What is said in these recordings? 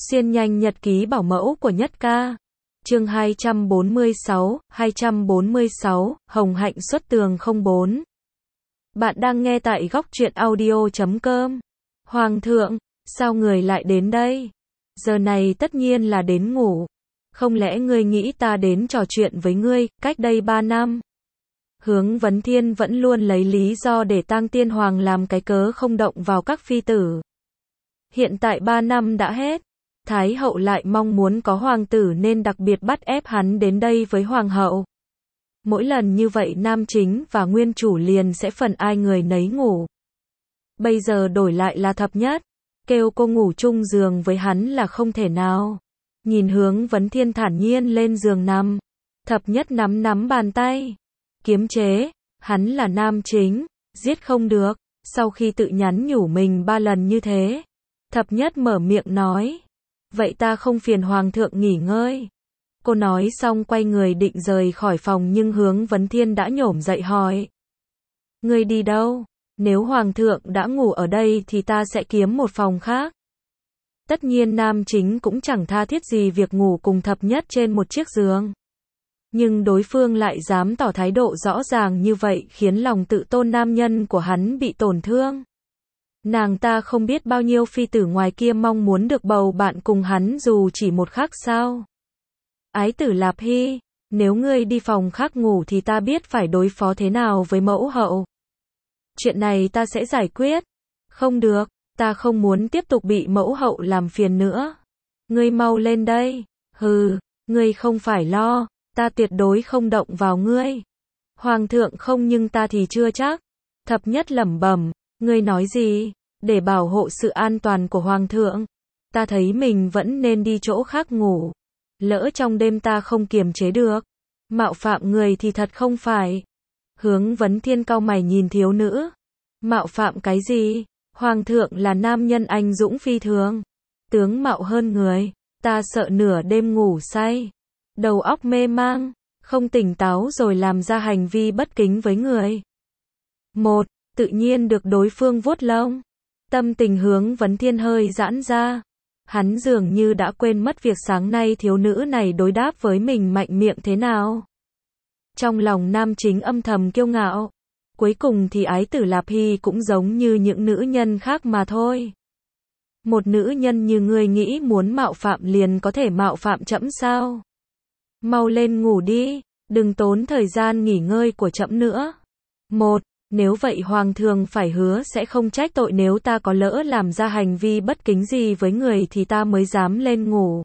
Xuyên nhanh nhật ký bảo mẫu của Nhất Ca. Chương 246, Hồng Hạnh xuất tường 04. Bạn đang nghe tại góc truyện audio.com. Hoàng thượng, sao người lại đến đây? Giờ này tất nhiên là đến ngủ. Không lẽ ngươi nghĩ ta đến trò chuyện với ngươi, cách đây 3 năm? Hướng Vấn Thiên vẫn luôn lấy lý do để Tang Tiên Hoàng làm cái cớ không động vào các phi tử. Hiện tại 3 năm đã hết. Thái hậu lại mong muốn có hoàng tử nên đặc biệt bắt ép hắn đến đây với hoàng hậu. Mỗi lần như vậy nam chính và nguyên chủ liền sẽ phần ai người nấy ngủ. Bây giờ đổi lại là Thập Nhất, kêu cô ngủ chung giường với hắn là không thể nào. Nhìn Hướng Vấn Thiên thản nhiên lên giường nằm, Thập Nhất nắm bàn tay, kiềm chế, hắn là nam chính, giết không được. Sau khi tự nhắn nhủ mình 3 lần như thế, Thập Nhất mở miệng nói, vậy ta không phiền hoàng thượng nghỉ ngơi. Cô nói xong quay người định rời khỏi phòng nhưng Hướng Vấn Thiên đã nhổm dậy hỏi, ngươi đi đâu? Nếu hoàng thượng đã ngủ ở đây thì ta sẽ kiếm một phòng khác. Tất nhiên nam chính cũng chẳng tha thiết gì việc ngủ cùng Thập Nhất trên một chiếc giường. Nhưng đối phương lại dám tỏ thái độ rõ ràng như vậy khiến lòng tự tôn nam nhân của hắn bị tổn thương. Nàng ta không biết bao nhiêu phi tử ngoài kia mong muốn được bầu bạn cùng hắn dù chỉ một khắc sao. Ái tử Lạp Hy, nếu ngươi đi phòng khác ngủ thì ta biết phải đối phó thế nào với mẫu hậu. Chuyện này ta sẽ giải quyết. Không được, ta không muốn tiếp tục bị mẫu hậu làm phiền nữa. Ngươi mau lên đây. Hừ, ngươi không phải lo, ta tuyệt đối không động vào ngươi. Hoàng thượng không nhưng ta thì chưa chắc. Thập Nhất lẩm bẩm, ngươi nói gì? Để bảo hộ sự an toàn của hoàng thượng, ta thấy mình vẫn nên đi chỗ khác ngủ. Lỡ trong đêm ta không kiềm chế được, mạo phạm người thì thật không phải. Hướng Vấn Thiên cau mày nhìn thiếu nữ. Mạo phạm cái gì? Hoàng thượng là nam nhân anh dũng phi thường, tướng mạo hơn người, ta sợ nửa đêm ngủ say, đầu óc mê mang, không tỉnh táo rồi làm ra hành vi bất kính với người. Tự nhiên được đối phương vuốt lông. Tâm tình Hướng Vấn Thiên hơi giãn ra. Hắn dường như đã quên mất việc sáng nay thiếu nữ này đối đáp với mình mạnh miệng thế nào. Trong lòng nam chính âm thầm kiêu ngạo. Cuối cùng thì ái tử Lạp Hy cũng giống như những nữ nhân khác mà thôi. Một nữ nhân như ngươi nghĩ muốn mạo phạm liền có thể mạo phạm trẫm sao? Mau lên ngủ đi, đừng tốn thời gian nghỉ ngơi của trẫm nữa. Nếu vậy hoàng thượng phải hứa sẽ không trách tội nếu ta có lỡ làm ra hành vi bất kính gì với người thì ta mới dám lên ngủ.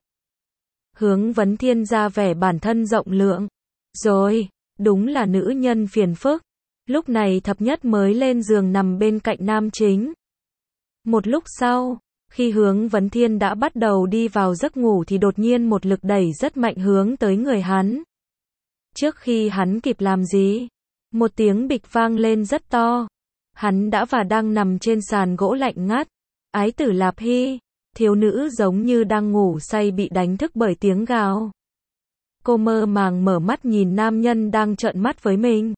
Hướng Vấn Thiên ra vẻ bản thân rộng lượng. Rồi, đúng là nữ nhân phiền phức. Lúc này Thập Nhất mới lên giường nằm bên cạnh nam chính. Một lúc sau, khi Hướng Vấn Thiên đã bắt đầu đi vào giấc ngủ thì đột nhiên một lực đẩy rất mạnh hướng tới người hắn. Trước khi hắn kịp làm gì, một tiếng bịch vang lên rất to. Hắn đã và đang nằm trên sàn gỗ lạnh ngắt. Ái tử Lạp Hy, thiếu nữ giống như đang ngủ say bị đánh thức bởi tiếng gào. Cô mơ màng mở mắt nhìn nam nhân đang trợn mắt với mình.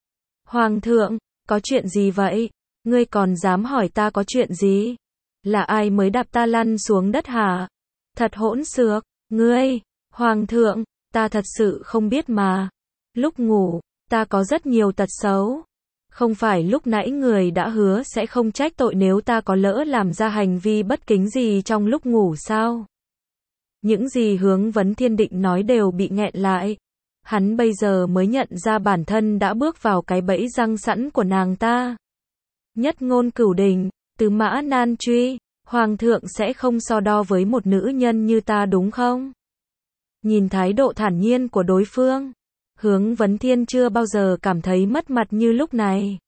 Hoàng thượng, có chuyện gì vậy? Ngươi còn dám hỏi ta có chuyện gì? Là ai mới đạp ta lăn xuống đất hả? Thật hỗn xược, ngươi, hoàng thượng, ta thật sự không biết mà. Lúc ngủ, ta có rất nhiều tật xấu. Không phải lúc nãy người đã hứa sẽ không trách tội nếu ta có lỡ làm ra hành vi bất kính gì trong lúc ngủ sao? Những gì Hướng Vấn Thiên định nói đều bị nghẹn lại. Hắn bây giờ mới nhận ra bản thân đã bước vào cái bẫy răng sẵn của nàng ta. Nhất ngôn cửu đình, tứ mã nan truy, hoàng thượng sẽ không so đo với một nữ nhân như ta đúng không? Nhìn thái độ thản nhiên của đối phương, Hướng Vấn Thiên chưa bao giờ cảm thấy mất mặt như lúc này.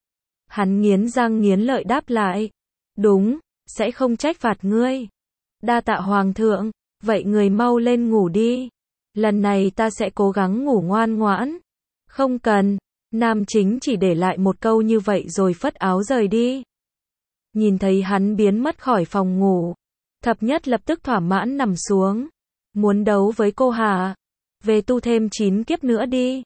Hắn nghiến răng nghiến lợi đáp lại. Đúng, sẽ không trách phạt ngươi. Đa tạ hoàng thượng, vậy người mau lên ngủ đi. Lần này ta sẽ cố gắng ngủ ngoan ngoãn. Không cần, nam chính chỉ để lại một câu như vậy rồi phất áo rời đi. Nhìn thấy hắn biến mất khỏi phòng ngủ, Thập Nhất lập tức thỏa mãn nằm xuống. Muốn đấu với cô hả? Về tu thêm 9 kiếp nữa đi.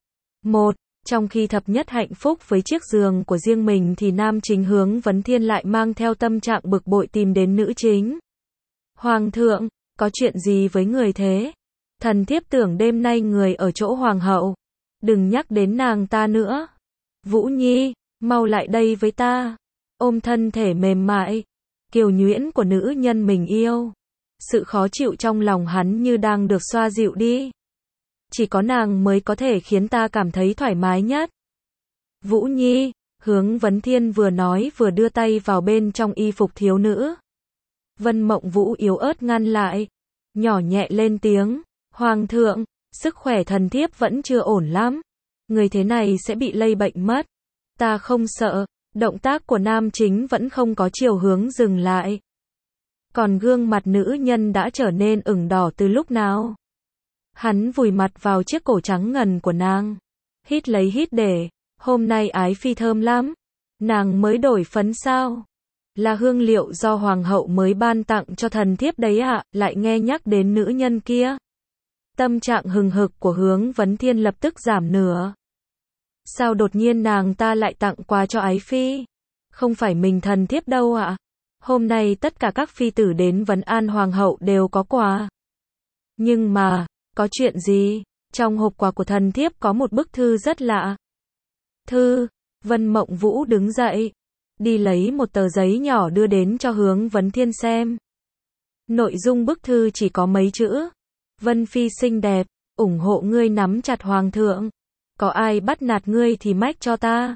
Trong khi Thập Nhất hạnh phúc với chiếc giường của riêng mình thì nam chính Hướng Vấn Thiên lại mang theo tâm trạng bực bội tìm đến nữ chính. Hoàng thượng, Có chuyện gì với người thế? Thần thiếp tưởng đêm nay người ở chỗ hoàng hậu. Đừng nhắc đến nàng ta nữa. Vũ Nhi, mau lại đây với ta. Ôm thân thể mềm mại, kiều nhuyễn của nữ nhân mình yêu. Sự khó chịu trong lòng hắn như đang được xoa dịu đi. Chỉ có nàng mới có thể khiến ta cảm thấy thoải mái nhất. Vũ Nhi, Hướng Vấn Thiên vừa nói vừa đưa tay vào bên trong y phục thiếu nữ. Vân Mộng Vũ yếu ớt ngăn lại, nhỏ nhẹ lên tiếng, Hoàng thượng, sức khỏe thần thiếp vẫn chưa ổn lắm. Người thế này sẽ bị lây bệnh mất. Ta không sợ. Động tác của nam chính vẫn không có chiều hướng dừng lại. Còn gương mặt nữ nhân đã trở nên ửng đỏ từ lúc nào. Hắn vùi mặt vào chiếc cổ trắng ngần của nàng. Hít lấy hít để. Hôm nay ái phi thơm lắm. Nàng mới đổi phấn sao? Là hương liệu do hoàng hậu mới ban tặng cho thần thiếp đấy ạ. Lại nghe nhắc đến nữ nhân kia. Tâm trạng hừng hực của Hướng Vấn Thiên lập tức giảm nửa. Sao đột nhiên nàng ta lại tặng quà cho ái phi? Không phải mình thần thiếp đâu ạ. Hôm nay tất cả các phi tử đến vấn an hoàng hậu đều có quà. Nhưng mà, có chuyện gì? Trong hộp quà của thần thiếp có một bức thư rất lạ. Thư, Vân Mộng Vũ đứng dậy, đi lấy một tờ giấy nhỏ đưa đến cho Hướng Vấn Thiên xem. Nội dung bức thư chỉ có mấy chữ. Vân Phi xinh đẹp, ủng hộ ngươi nắm chặt hoàng thượng. Có ai bắt nạt ngươi thì mách cho ta.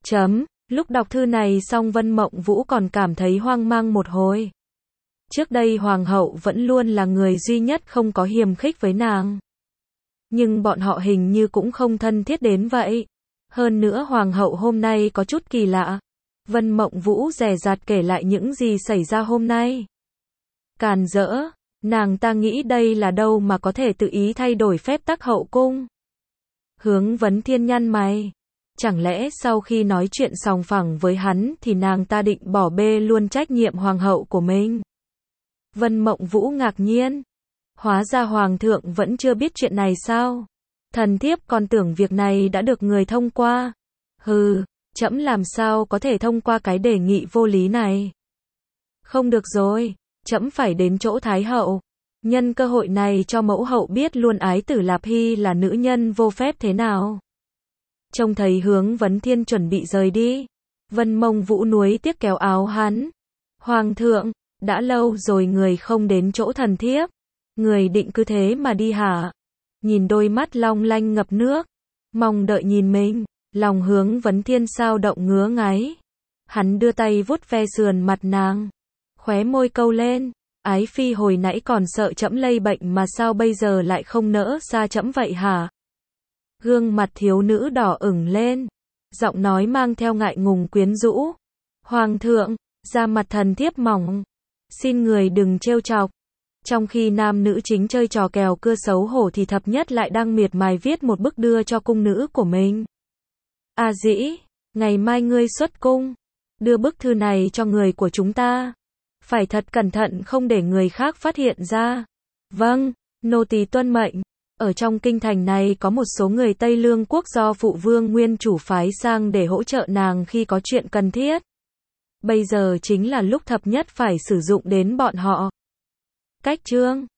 Lúc đọc thư này xong Vân Mộng Vũ còn cảm thấy hoang mang một hồi. Trước đây hoàng hậu vẫn luôn là người duy nhất không có hiềm khích với nàng. Nhưng bọn họ hình như cũng không thân thiết đến vậy. Hơn nữa hoàng hậu hôm nay có chút kỳ lạ. Vân Mộng Vũ dè dặt kể lại những gì xảy ra hôm nay. Càn rỡ, nàng ta nghĩ đây là đâu mà có thể tự ý thay đổi phép tắc hậu cung. Hướng Vấn Thiên nhăn mày. Chẳng lẽ sau khi nói chuyện sòng phẳng với hắn thì nàng ta định bỏ bê luôn trách nhiệm hoàng hậu của mình? Vân Mộng Vũ ngạc nhiên. Hóa ra hoàng thượng vẫn chưa biết chuyện này sao? Thần thiếp còn tưởng việc này đã được người thông qua. Hừ, trẫm làm sao có thể thông qua cái đề nghị vô lý này? Không được rồi, trẫm phải đến chỗ Thái hậu. Nhân cơ hội này cho mẫu hậu biết luôn ái tử Lạp Hy là nữ nhân vô phép thế nào. Trông thấy Hướng Vấn Thiên chuẩn bị rời đi. Vân Mộng Vũ nuối tiếc kéo áo hắn. Hoàng thượng, đã lâu rồi người không đến chỗ thần thiếp. Người định cứ thế mà đi hả? Nhìn đôi mắt long lanh ngập nước. Mong đợi nhìn mình. Lòng Hướng Vấn Thiên sao động ngứa ngáy. Hắn đưa tay vuốt ve sườn mặt nàng. Khóe môi câu lên. Ái phi hồi nãy còn sợ trẫm lây bệnh mà sao bây giờ lại không nỡ xa trẫm vậy hả? Gương mặt thiếu nữ đỏ ửng lên. Giọng nói mang theo ngại ngùng quyến rũ. Hoàng thượng, da mặt thần thiếp mỏng. Xin người đừng trêu chọc. Trong khi nam nữ chính chơi trò kèo cưa xấu hổ thì thập nhất lại đang miệt mài viết một bức đưa cho cung nữ của mình. A dĩ, ngày mai ngươi xuất cung. Đưa bức thư này cho người của chúng ta. Phải thật cẩn thận không để người khác phát hiện ra. Vâng, nô tỳ tuân mệnh. Ở trong kinh thành này có một số người Tây Lương quốc do phụ vương nguyên chủ phái sang để hỗ trợ nàng khi có chuyện cần thiết. Bây giờ chính là lúc thập nhất phải sử dụng đến bọn họ. Cách chương